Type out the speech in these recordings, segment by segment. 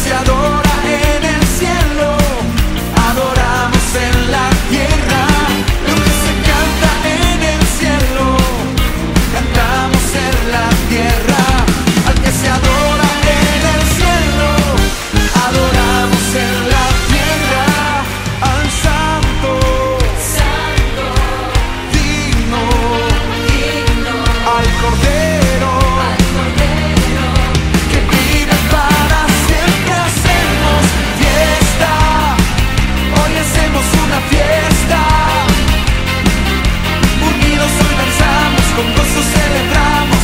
se adora en el cielo, adoramos en la tierra. Lo que se canta en el cielo, cantamos en la tierra. Al que se adora en el cielo, adoramos en la tierra. Al santo, santo, digno, digno, al cordero, que vive para siempre. Hacemos fiesta, hoy hacemos una fiesta. Unidos hoy danzamos, con gozo celebramos.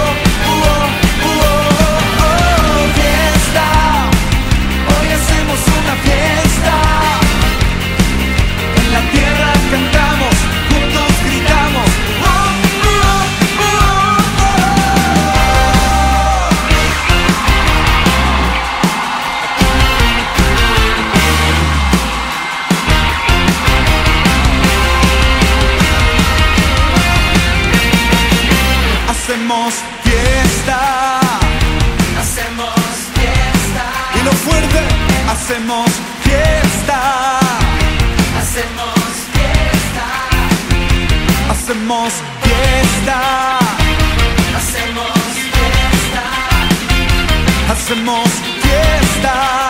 Fiesta, hoy hacemos una fiesta. En la tierra cantamos, juntos gritamos. Hacemos fiesta, hacemos fiesta. Y lo fuerte, hacemos fiesta, hacemos fiesta, hacemos fiesta, hacemos fiesta, hacemos fiesta.